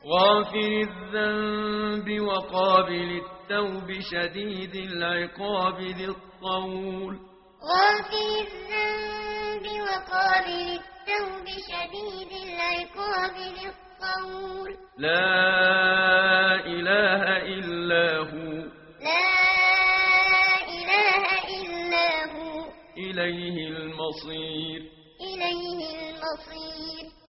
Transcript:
غافر الذنب وقابل التوب شديد العقاب ذي الطول غافر الذنب وقابل التوب شديد العقاب ذي الطول لا إله إلا هو لا إله إلا هو إليه المصير إليه المصير